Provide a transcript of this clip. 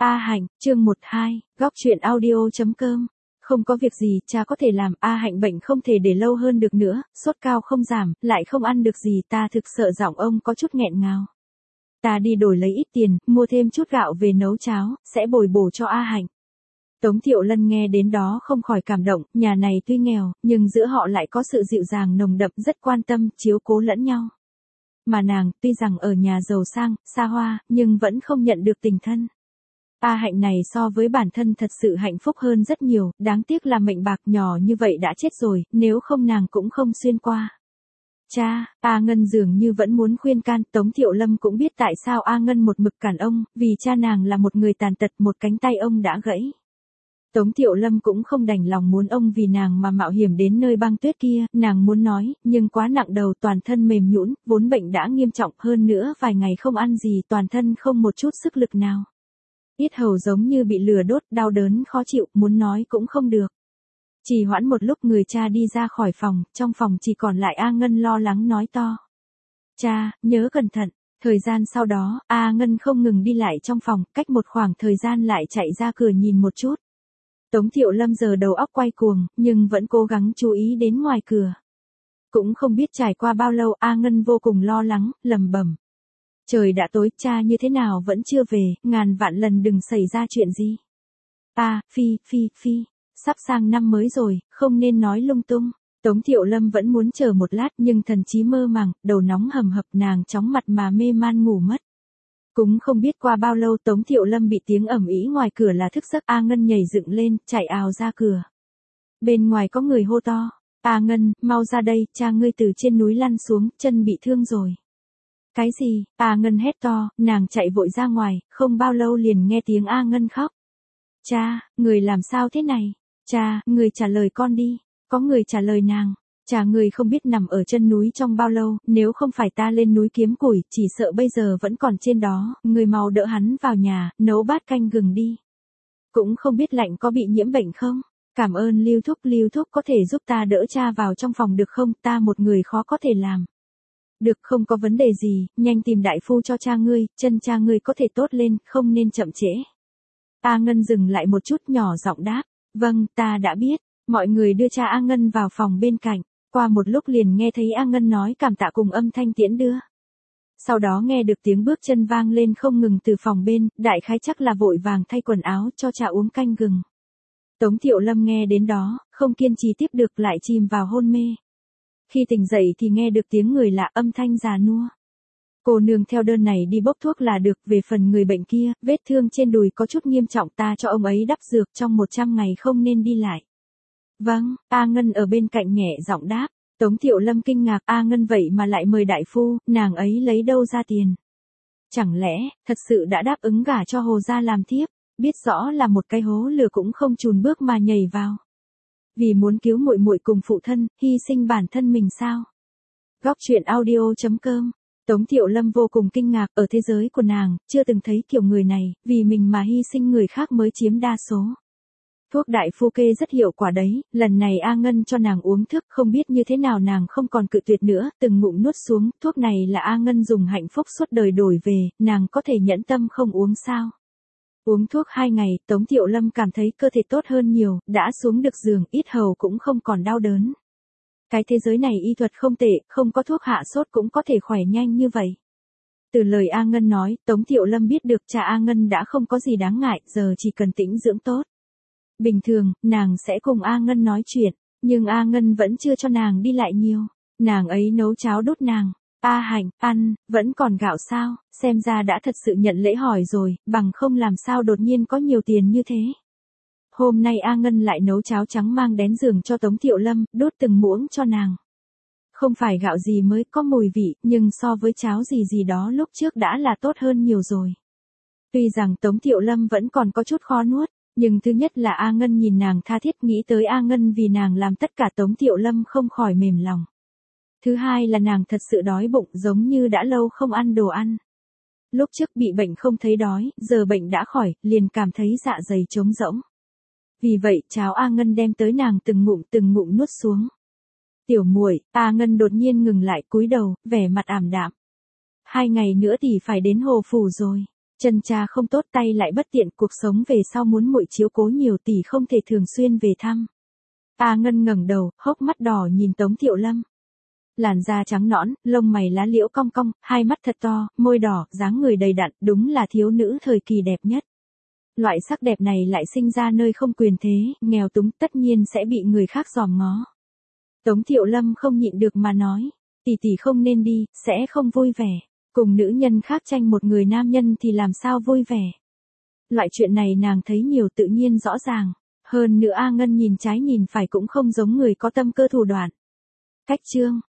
A Hạnh, chương 12, góc truyện audio.com. Không có việc gì cha có thể làm, A Hạnh bệnh không thể để lâu hơn được nữa, sốt cao không giảm, lại không ăn được gì, ta thực sợ giọng ông có chút nghẹn ngào. Ta đi đổi lấy ít tiền, mua thêm chút gạo về nấu cháo, sẽ bồi bổ cho A Hạnh. Tống Thiệu Lân nghe đến đó không khỏi cảm động, nhà này tuy nghèo, nhưng giữa họ lại có sự dịu dàng nồng đậm, rất quan tâm, chiếu cố lẫn nhau. Mà nàng, tuy rằng ở nhà giàu sang, xa hoa, nhưng vẫn không nhận được tình thân. A Hạnh này so với bản thân thật sự hạnh phúc hơn rất nhiều, đáng tiếc là mệnh bạc nhỏ như vậy đã chết rồi, nếu không nàng cũng không xuyên qua. Cha, A Ngân dường như vẫn muốn khuyên can, Tống Thiệu Lâm cũng biết tại sao A Ngân một mực cản ông, vì cha nàng là một người tàn tật, một cánh tay ông đã gãy. Tống Thiệu Lâm cũng không đành lòng muốn ông vì nàng mà mạo hiểm đến nơi băng tuyết kia, nàng muốn nói, nhưng quá nặng đầu, toàn thân mềm nhũn, vốn bệnh đã nghiêm trọng, hơn nữa vài ngày không ăn gì, toàn thân không một chút sức lực nào. Yết hầu giống như bị lửa đốt, đau đớn khó chịu, muốn nói cũng không được. Chỉ hoãn một lúc người cha đi ra khỏi phòng, trong phòng chỉ còn lại A Ngân lo lắng nói to. Cha, nhớ cẩn thận. Thời gian sau đó, A Ngân không ngừng đi lại trong phòng, cách một khoảng thời gian lại chạy ra cửa nhìn một chút. Tống Thiệu Lâm giờ đầu óc quay cuồng, nhưng vẫn cố gắng chú ý đến ngoài cửa. Cũng không biết trải qua bao lâu, A Ngân vô cùng lo lắng, lẩm bẩm. Trời đã tối, cha như thế nào vẫn chưa về, ngàn vạn lần đừng xảy ra chuyện gì. Phi, sắp sang năm mới rồi, không nên nói lung tung. Tống Thiệu Lâm vẫn muốn chờ một lát nhưng thần trí mơ màng, đầu nóng hầm hập, nàng chóng mặt mà mê man ngủ mất. Cũng không biết qua bao lâu Tống Thiệu Lâm bị tiếng ầm ĩ ngoài cửa là thức giấc, A Ngân nhảy dựng lên, chạy ào ra cửa. Bên ngoài có người hô to, A Ngân, mau ra đây, cha ngươi từ trên núi lăn xuống, chân bị thương rồi. Cái gì? A Ngân hét to, nàng chạy vội ra ngoài, không bao lâu liền nghe tiếng A Ngân khóc. Cha, người làm sao thế này? Cha, người trả lời con đi. Có người trả lời nàng. Cha người không biết nằm ở chân núi trong bao lâu, nếu không phải ta lên núi kiếm củi, chỉ sợ bây giờ vẫn còn trên đó, người mau đỡ hắn vào nhà, nấu bát canh gừng đi. Cũng không biết lạnh có bị nhiễm bệnh không? Cảm ơn Lưu Thúc có thể giúp ta đỡ cha vào trong phòng được không, ta một người khó có thể làm. Được, không có vấn đề gì, nhanh tìm đại phu cho cha ngươi, chân cha ngươi có thể tốt lên, không nên chậm trễ. A Ngân dừng lại một chút, nhỏ giọng đáp, vâng, ta đã biết. Mọi người đưa cha A Ngân vào phòng bên cạnh, qua một lúc liền nghe thấy A Ngân nói cảm tạ cùng âm thanh tiễn đưa. Sau đó nghe được tiếng bước chân vang lên không ngừng từ phòng bên, đại khái chắc là vội vàng thay quần áo cho cha uống canh gừng. Tống Thiệu Lâm nghe đến đó, không kiên trì tiếp được, lại chìm vào hôn mê. Khi tỉnh dậy thì nghe được tiếng người lạ, âm thanh già nua. Cô nương theo đơn này đi bốc thuốc là được, về phần người bệnh kia, vết thương trên đùi có chút nghiêm trọng, ta cho ông ấy đắp dược, trong 100 ngày không nên đi lại. Vâng, A Ngân ở bên cạnh nhẹ giọng đáp. Tống Thiệu Lâm kinh ngạc, A Ngân vậy mà lại mời đại phu, nàng ấy lấy đâu ra tiền? Chẳng lẽ, thật sự đã đáp ứng gả cho Hồ gia làm thiếp, biết rõ là một cái hố lửa cũng không chùn bước mà nhảy vào. Vì muốn cứu muội muội cùng phụ thân, hy sinh bản thân mình sao? Góc truyện audio.com. Tống Thiệu Lâm vô cùng kinh ngạc, ở thế giới của nàng, chưa từng thấy kiểu người này, vì mình mà hy sinh người khác mới chiếm đa số. Thuốc đại phu kê rất hiệu quả đấy, lần này A Ngân cho nàng uống thức, không biết như thế nào nàng không còn cự tuyệt nữa, từng ngụm nuốt xuống, thuốc này là A Ngân dùng hạnh phúc suốt đời đổi về, nàng có thể nhẫn tâm không uống sao? Uống thuốc 2 ngày, Tống Thiệu Lâm cảm thấy cơ thể tốt hơn nhiều, đã xuống được giường, yết hầu cũng không còn đau đớn. Cái thế giới này y thuật không tệ, không có thuốc hạ sốt cũng có thể khỏe nhanh như vậy. Từ lời A Ngân nói, Tống Thiệu Lâm biết được cha A Ngân đã không có gì đáng ngại, giờ chỉ cần tĩnh dưỡng tốt. Bình thường, nàng sẽ cùng A Ngân nói chuyện, nhưng A Ngân vẫn chưa cho nàng đi lại nhiều. Nàng ấy nấu cháo đút nàng. A Hạnh, ăn, vẫn còn gạo sao, xem ra đã thật sự nhận lễ hỏi rồi, bằng không làm sao đột nhiên có nhiều tiền như thế. Hôm nay A Ngân lại nấu cháo trắng mang đến giường cho Tống Thiệu Lâm, đốt từng muỗng cho nàng. Không phải gạo gì mới có mùi vị, nhưng so với cháo gì đó lúc trước đã là tốt hơn nhiều rồi. Tuy rằng Tống Thiệu Lâm vẫn còn có chút khó nuốt, nhưng thứ nhất là A Ngân nhìn nàng tha thiết, nghĩ tới A Ngân vì nàng làm tất cả, Tống Thiệu Lâm không khỏi mềm lòng. Thứ hai là nàng thật sự đói bụng, giống như đã lâu không ăn đồ ăn. Lúc trước bị bệnh không thấy đói, giờ bệnh đã khỏi, liền cảm thấy dạ dày trống rỗng. Vì vậy cháo A Ngân đem tới nàng từng ngụm nuốt xuống. Tiểu muội, A Ngân đột nhiên ngừng lại, cúi đầu, vẻ mặt ảm đạm. 2 ngày nữa thì phải đến Hồ Phủ rồi. Chân cha không tốt tay lại bất tiện, cuộc sống về sau muốn muội chiếu cố nhiều tỷ không thể thường xuyên về thăm. A Ngân ngẩng đầu, hốc mắt đỏ nhìn Tống Thiệu Lâm. Làn da trắng nõn, lông mày lá liễu cong cong, hai mắt thật to, môi đỏ, dáng người đầy đặn, đúng là thiếu nữ thời kỳ đẹp nhất. Loại sắc đẹp này lại sinh ra nơi không quyền thế, nghèo túng, tất nhiên sẽ bị người khác dòm ngó. Tống Thiệu Lâm không nhịn được mà nói, tỷ tỷ không nên đi, sẽ không vui vẻ. Cùng nữ nhân khác tranh một người nam nhân thì làm sao vui vẻ. Loại chuyện này nàng thấy nhiều tự nhiên rõ ràng. Hơn nữa A Ngân nhìn trái nhìn phải cũng không giống người có tâm cơ thủ đoạn. Cách chương